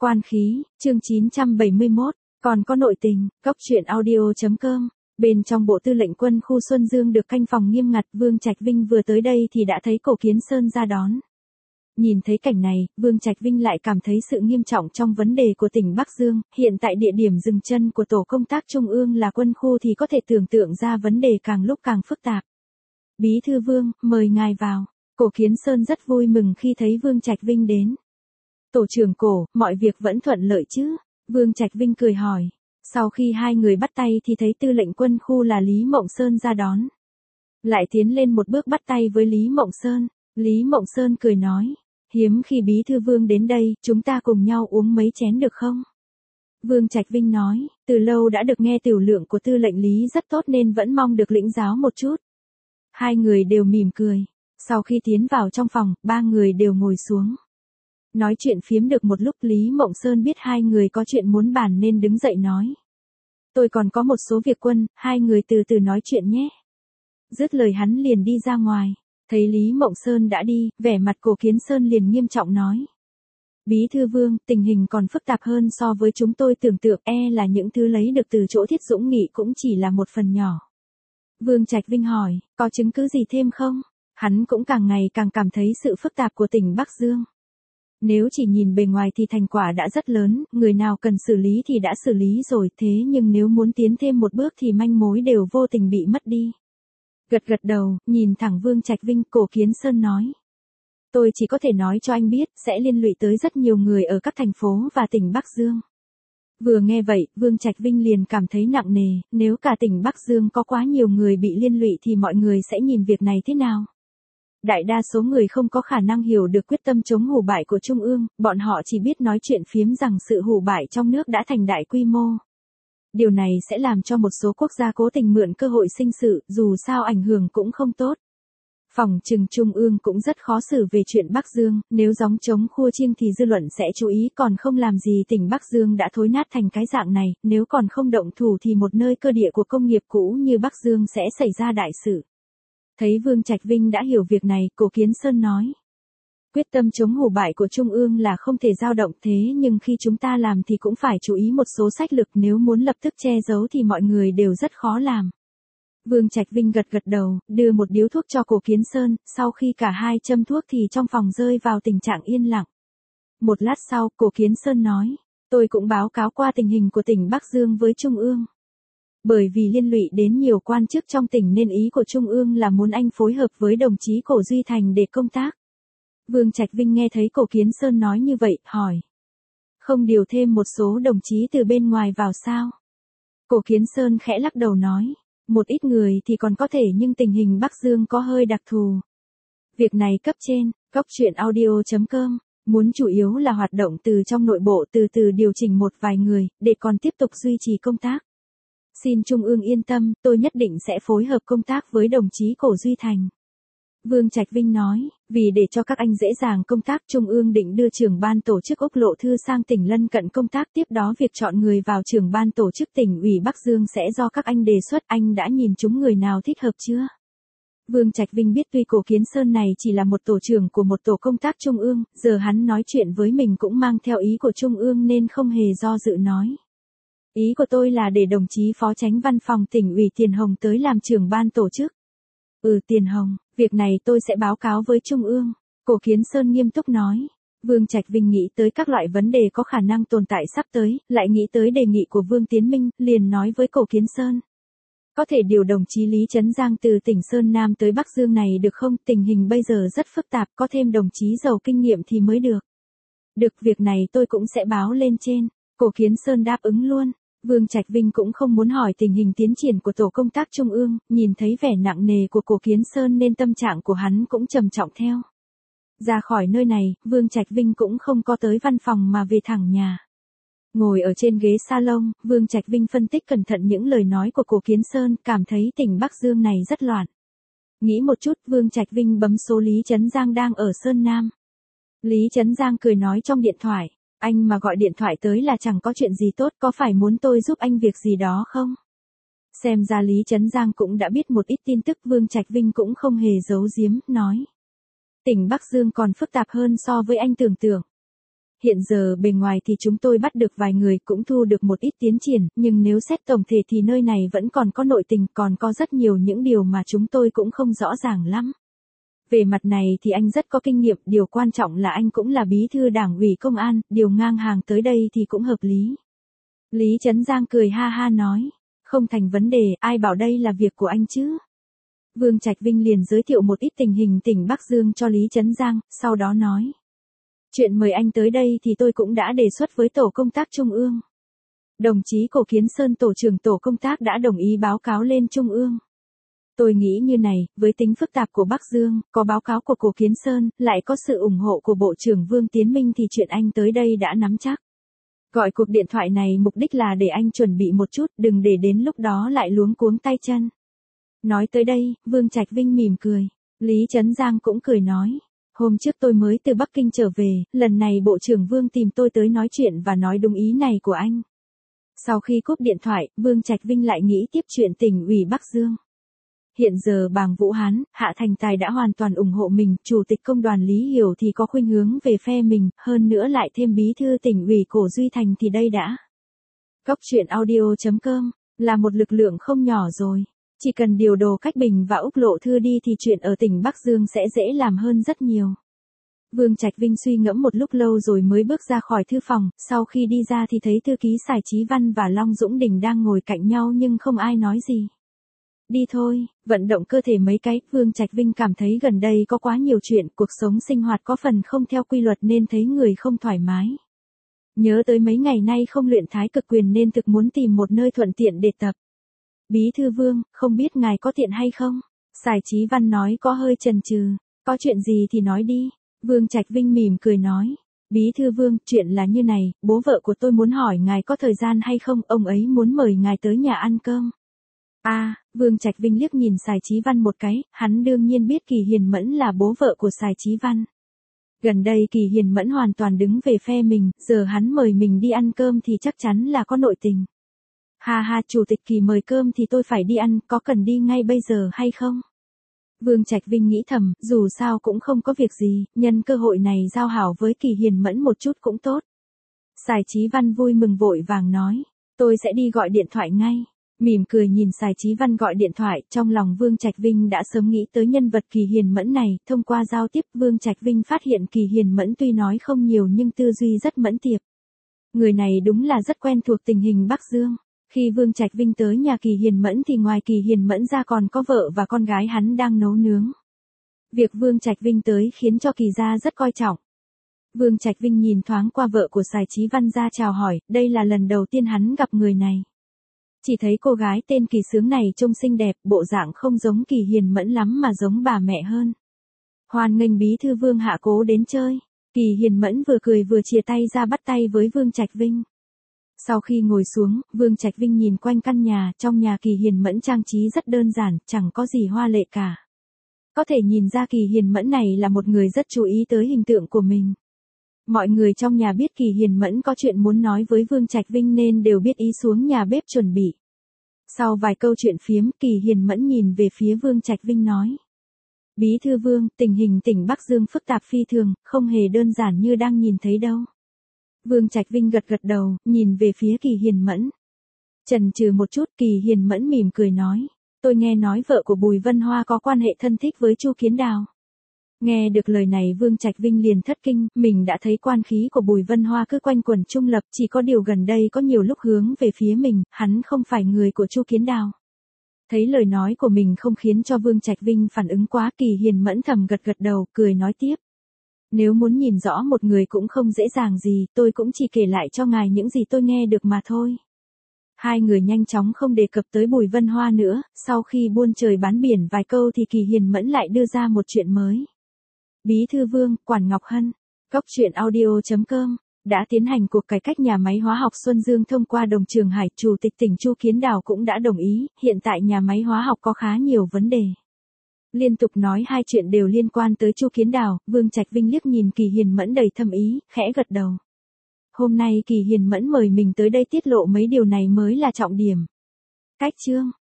Quan khí, chương 971, còn có nội tình, cóc truyện audio.com. Bên trong bộ tư lệnh quân khu Xuân Dương được canh phòng nghiêm ngặt, Vương Trạch Vinh vừa tới đây thì đã thấy Cổ Kiến Sơn ra đón. Nhìn thấy cảnh này, Vương Trạch Vinh lại cảm thấy sự nghiêm trọng trong vấn đề của tỉnh Bắc Dương, hiện tại địa điểm dừng chân của tổ công tác trung ương là quân khu thì có thể tưởng tượng ra vấn đề càng lúc càng phức tạp. Bí thư Vương, mời ngài vào. Cổ Kiến Sơn rất vui mừng khi thấy Vương Trạch Vinh đến. Tổ trưởng Cổ, mọi việc vẫn thuận lợi chứ? Vương Trạch Vinh cười hỏi. Sau khi hai người bắt tay thì thấy tư lệnh quân khu là Lý Mộng Sơn ra đón. Lại tiến lên một bước bắt tay với Lý Mộng Sơn. Lý Mộng Sơn cười nói. Hiếm khi Bí thư Vương đến đây, chúng ta cùng nhau uống mấy chén được không? Vương Trạch Vinh nói, từ lâu đã được nghe tiểu lượng của tư lệnh Lý rất tốt nên vẫn mong được lĩnh giáo một chút. Hai người đều mỉm cười. Sau khi tiến vào trong phòng, ba người đều ngồi xuống. Nói chuyện phiếm được một lúc, Lý Mộng Sơn biết hai người có chuyện muốn bàn nên đứng dậy nói. Tôi còn có một số việc quân, hai người từ từ nói chuyện nhé. Dứt lời hắn liền đi ra ngoài. Thấy Lý Mộng Sơn đã đi, vẻ mặt Cổ Kiến Sơn liền nghiêm trọng nói. Bí thư Vương, tình hình còn phức tạp hơn so với chúng tôi tưởng tượng, là những thứ lấy được từ chỗ Thiết Dũng Nghị cũng chỉ là một phần nhỏ. Vương Trạch Vinh hỏi, có chứng cứ gì thêm không? Hắn cũng càng ngày càng cảm thấy sự phức tạp của tỉnh Bắc Dương. Nếu chỉ nhìn bề ngoài thì thành quả đã rất lớn, người nào cần xử lý thì đã xử lý rồi, thế nhưng nếu muốn tiến thêm một bước thì manh mối đều vô tình bị mất đi. Gật gật đầu, nhìn thẳng Vương Trạch Vinh, Cổ Kiến Sơn nói. Tôi chỉ có thể nói cho anh biết, sẽ liên lụy tới rất nhiều người ở các thành phố và tỉnh Bắc Dương. Vừa nghe vậy, Vương Trạch Vinh liền cảm thấy nặng nề, nếu cả tỉnh Bắc Dương có quá nhiều người bị liên lụy thì mọi người sẽ nhìn việc này thế nào? Đại đa số người không có khả năng hiểu được quyết tâm chống hủ bại của Trung ương, bọn họ chỉ biết nói chuyện phiếm rằng sự hủ bại trong nước đã thành đại quy mô. Điều này sẽ làm cho một số quốc gia cố tình mượn cơ hội sinh sự, dù sao ảnh hưởng cũng không tốt. Phòng trừng Trung ương cũng rất khó xử về chuyện Bắc Dương, nếu gióng chống khua chiêng thì dư luận sẽ chú ý, còn không làm gì tỉnh Bắc Dương đã thối nát thành cái dạng này, nếu còn không động thủ thì một nơi cơ địa của công nghiệp cũ như Bắc Dương sẽ xảy ra đại sự. Thấy Vương Trạch Vinh đã hiểu việc này, Cổ Kiến Sơn nói. Quyết tâm chống hủ bại của Trung ương là không thể dao động, thế nhưng khi chúng ta làm thì cũng phải chú ý một số sách lược, nếu muốn lập tức che giấu thì mọi người đều rất khó làm. Vương Trạch Vinh gật gật đầu, đưa một điếu thuốc cho Cổ Kiến Sơn, sau khi cả hai châm thuốc thì trong phòng rơi vào tình trạng yên lặng. Một lát sau, Cổ Kiến Sơn nói, tôi cũng báo cáo qua tình hình của tỉnh Bắc Dương với Trung ương. Bởi vì liên lụy đến nhiều quan chức trong tỉnh nên ý của Trung ương là muốn anh phối hợp với đồng chí Cổ Duy Thành để công tác. Vương Trạch Vinh nghe thấy Cổ Kiến Sơn nói như vậy, hỏi. Không điều thêm một số đồng chí từ bên ngoài vào sao? Cổ Kiến Sơn khẽ lắc đầu nói. Một ít người thì còn có thể nhưng tình hình Bắc Dương có hơi đặc thù. Việc này cấp trên, cóc truyện audio.com, muốn chủ yếu là hoạt động từ trong nội bộ, từ từ điều chỉnh một vài người, để còn tiếp tục duy trì công tác. Xin Trung ương yên tâm, tôi nhất định sẽ phối hợp công tác với đồng chí Cổ Duy Thành. Vương Trạch Vinh nói, vì để cho các anh dễ dàng công tác, Trung ương định đưa trưởng ban tổ chức Úc Lộ Thư sang tỉnh lân cận công tác, tiếp đó việc chọn người vào trưởng ban tổ chức tỉnh ủy Bắc Dương sẽ do các anh đề xuất, anh đã nhìn chúng người nào thích hợp chưa? Vương Trạch Vinh biết tuy Cổ Kiến Sơn này chỉ là một tổ trưởng của một tổ công tác Trung ương, giờ hắn nói chuyện với mình cũng mang theo ý của Trung ương nên không hề do dự nói. Ý của tôi là để đồng chí Phó Chánh Văn phòng tỉnh ủy Tiền Hồng tới làm trưởng ban tổ chức. Tiền Hồng, việc này tôi sẽ báo cáo với Trung ương. Cổ Kiến Sơn nghiêm túc nói. Vương Trạch Vinh nghĩ tới các loại vấn đề có khả năng tồn tại sắp tới, lại nghĩ tới đề nghị của Vương Tiến Minh, liền nói với Cổ Kiến Sơn. Có thể điều đồng chí Lý Trấn Giang từ tỉnh Sơn Nam tới Bắc Dương này được không? Tình hình bây giờ rất phức tạp, có thêm đồng chí giàu kinh nghiệm thì mới được. Được, việc này tôi cũng sẽ báo lên trên. Cổ Kiến Sơn đáp ứng luôn. Vương Trạch Vinh cũng không muốn hỏi tình hình tiến triển của tổ công tác Trung ương, nhìn thấy vẻ nặng nề của Cổ Kiến Sơn nên tâm trạng của hắn cũng trầm trọng theo. Ra khỏi nơi này, Vương Trạch Vinh cũng không có tới văn phòng mà về thẳng nhà. Ngồi ở trên ghế salon, Vương Trạch Vinh phân tích cẩn thận những lời nói của Cổ Kiến Sơn, cảm thấy tỉnh Bắc Dương này rất loạn. Nghĩ một chút, Vương Trạch Vinh bấm số Lý Trấn Giang đang ở Sơn Nam. Lý Trấn Giang cười nói trong điện thoại. Anh mà gọi điện thoại tới là chẳng có chuyện gì tốt, có phải muốn tôi giúp anh việc gì đó không? Xem ra Lý Trấn Giang cũng đã biết một ít tin tức, Vương Trạch Vinh cũng không hề giấu giếm, nói. Tỉnh Bắc Dương còn phức tạp hơn so với anh tưởng tượng. Hiện giờ bề ngoài thì chúng tôi bắt được vài người cũng thu được một ít tiến triển, nhưng nếu xét tổng thể thì nơi này vẫn còn có nội tình, còn có rất nhiều những điều mà chúng tôi cũng không rõ ràng lắm. Về mặt này thì anh rất có kinh nghiệm, điều quan trọng là anh cũng là bí thư đảng ủy công an, điều ngang hàng tới đây thì cũng hợp lý. Lý Chấn Giang cười ha ha nói, không thành vấn đề, ai bảo đây là việc của anh chứ. Vương Trạch Vinh liền giới thiệu một ít tình hình tỉnh Bắc Dương cho Lý Chấn Giang, sau đó nói. Chuyện mời anh tới đây thì tôi cũng đã đề xuất với tổ công tác Trung ương. Đồng chí Cổ Kiến Sơn tổ trưởng tổ công tác đã đồng ý báo cáo lên Trung ương. Tôi nghĩ như này, với tính phức tạp của Bắc Dương, có báo cáo của Cổ Kiến Sơn, lại có sự ủng hộ của Bộ trưởng Vương Tiến Minh thì chuyện anh tới đây đã nắm chắc. Gọi cuộc điện thoại này mục đích là để anh chuẩn bị một chút, đừng để đến lúc đó lại luống cuống tay chân. Nói tới đây, Vương Trạch Vinh mỉm cười. Lý Chấn Giang cũng cười nói. Hôm trước tôi mới từ Bắc Kinh trở về, lần này Bộ trưởng Vương tìm tôi tới nói chuyện và nói đúng ý này của anh. Sau khi cúp điện thoại, Vương Trạch Vinh lại nghĩ tiếp chuyện tỉnh ủy Bắc Dương. Hiện giờ Bàng Vũ Hán, Hạ Thành Tài đã hoàn toàn ủng hộ mình, Chủ tịch Công đoàn Lý Hiểu thì có khuynh hướng về phe mình, hơn nữa lại thêm bí thư tỉnh ủy Cổ Duy Thành thì đây đã. Cốc truyện audio.com là một lực lượng không nhỏ rồi. Chỉ cần điều Đồ Cách Bình và Úc Lộ Thư đi thì chuyện ở tỉnh Bắc Dương sẽ dễ làm hơn rất nhiều. Vương Trạch Vinh suy ngẫm một lúc lâu rồi mới bước ra khỏi thư phòng, sau khi đi ra thì thấy thư ký Sài Chí Văn và Long Dũng Đình đang ngồi cạnh nhau nhưng không ai nói gì. Đi thôi, vận động cơ thể mấy cái, Vương Trạch Vinh cảm thấy gần đây có quá nhiều chuyện, cuộc sống sinh hoạt có phần không theo quy luật nên thấy người không thoải mái. Nhớ tới mấy ngày nay không luyện Thái Cực Quyền nên thực muốn tìm một nơi thuận tiện để tập. Bí thư Vương, không biết ngài có tiện hay không? Sài Chí Văn nói có hơi chần chừ. Có chuyện gì thì nói đi. Vương Trạch Vinh mỉm cười nói. Bí thư Vương, chuyện là như này, bố vợ của tôi muốn hỏi ngài có thời gian hay không, ông ấy muốn mời ngài tới nhà ăn cơm. Vương Trạch Vinh liếc nhìn Sài Chí Văn một cái, hắn đương nhiên biết Kỳ Hiền Mẫn là bố vợ của Sài Chí Văn. Gần đây Kỳ Hiền Mẫn hoàn toàn đứng về phe mình, giờ hắn mời mình đi ăn cơm thì chắc chắn là có nội tình. Ha ha, Chủ tịch Kỳ mời cơm thì tôi phải đi ăn, có cần đi ngay bây giờ hay không? Vương Trạch Vinh nghĩ thầm, dù sao cũng không có việc gì, nhân cơ hội này giao hảo với Kỳ Hiền Mẫn một chút cũng tốt. Sài Chí Văn vui mừng vội vàng nói, tôi sẽ đi gọi điện thoại ngay. Mỉm cười nhìn Sài Chí Văn gọi điện thoại, trong lòng Vương Trạch Vinh đã sớm nghĩ tới nhân vật Kỳ Hiền Mẫn này, thông qua giao tiếp Vương Trạch Vinh phát hiện Kỳ Hiền Mẫn tuy nói không nhiều nhưng tư duy rất mẫn tiệp. Người này đúng là rất quen thuộc tình hình Bắc Dương. Khi Vương Trạch Vinh tới nhà Kỳ Hiền Mẫn thì ngoài Kỳ Hiền Mẫn ra còn có vợ và con gái hắn đang nấu nướng. Việc Vương Trạch Vinh tới khiến cho Kỳ gia rất coi trọng. Vương Trạch Vinh nhìn thoáng qua vợ của Sài Chí Văn ra chào hỏi, đây là lần đầu tiên hắn gặp người này. Chỉ thấy cô gái tên Kỳ Sướng này trông xinh đẹp, bộ dạng không giống Kỳ Hiền Mẫn lắm mà giống bà mẹ hơn. Hoan nghênh bí thư Vương hạ cố đến chơi. Kỳ Hiền Mẫn vừa cười vừa chìa tay ra bắt tay với Vương Trạch Vinh. Sau khi ngồi xuống, Vương Trạch Vinh nhìn quanh căn nhà, trong nhà Kỳ Hiền Mẫn trang trí rất đơn giản, chẳng có gì hoa lệ cả. Có thể nhìn ra Kỳ Hiền Mẫn này là một người rất chú ý tới hình tượng của mình. Mọi người trong nhà biết Kỳ Hiền Mẫn có chuyện muốn nói với Vương Trạch Vinh nên đều biết ý xuống nhà bếp chuẩn bị. Sau vài câu chuyện phiếm, Kỳ Hiền Mẫn nhìn về phía Vương Trạch Vinh nói. Bí thư Vương, tình hình tỉnh Bắc Dương phức tạp phi thường, không hề đơn giản như đang nhìn thấy đâu. Vương Trạch Vinh gật gật đầu, nhìn về phía Kỳ Hiền Mẫn. Chần chừ một chút, Kỳ Hiền Mẫn mỉm cười nói. Tôi nghe nói vợ của Bùi Vân Hoa có quan hệ thân thích với Chu Kiến Đào. Nghe được lời này Vương Trạch Vinh liền thất kinh, mình đã thấy quan khí của Bùi Vân Hoa cứ quanh quẩn trung lập, chỉ có điều gần đây có nhiều lúc hướng về phía mình, hắn không phải người của Chu Kiến Đào. Thấy lời nói của mình không khiến cho Vương Trạch Vinh phản ứng quá, Kỳ Hiền Mẫn thầm gật gật đầu, cười nói tiếp. Nếu muốn nhìn rõ một người cũng không dễ dàng gì, tôi cũng chỉ kể lại cho ngài những gì tôi nghe được mà thôi. Hai người nhanh chóng không đề cập tới Bùi Vân Hoa nữa, sau khi buôn trời bán biển vài câu thì Kỳ Hiền Mẫn lại đưa ra một chuyện mới. Bí thư Vương, Quản Ngọc Hân, Cốc truyện audio.com, đã tiến hành cuộc cải cách nhà máy hóa học Xuân Dương thông qua Đồng Trường Hải, Chủ tịch tỉnh Chu Kiến Đào cũng đã đồng ý, hiện tại nhà máy hóa học có khá nhiều vấn đề. Liên tục nói hai chuyện đều liên quan tới Chu Kiến Đào, Vương Trạch Vinh liếc nhìn Kỳ Hiền Mẫn đầy thâm ý, khẽ gật đầu. Hôm nay Kỳ Hiền Mẫn mời mình tới đây tiết lộ mấy điều này mới là trọng điểm. Cách chương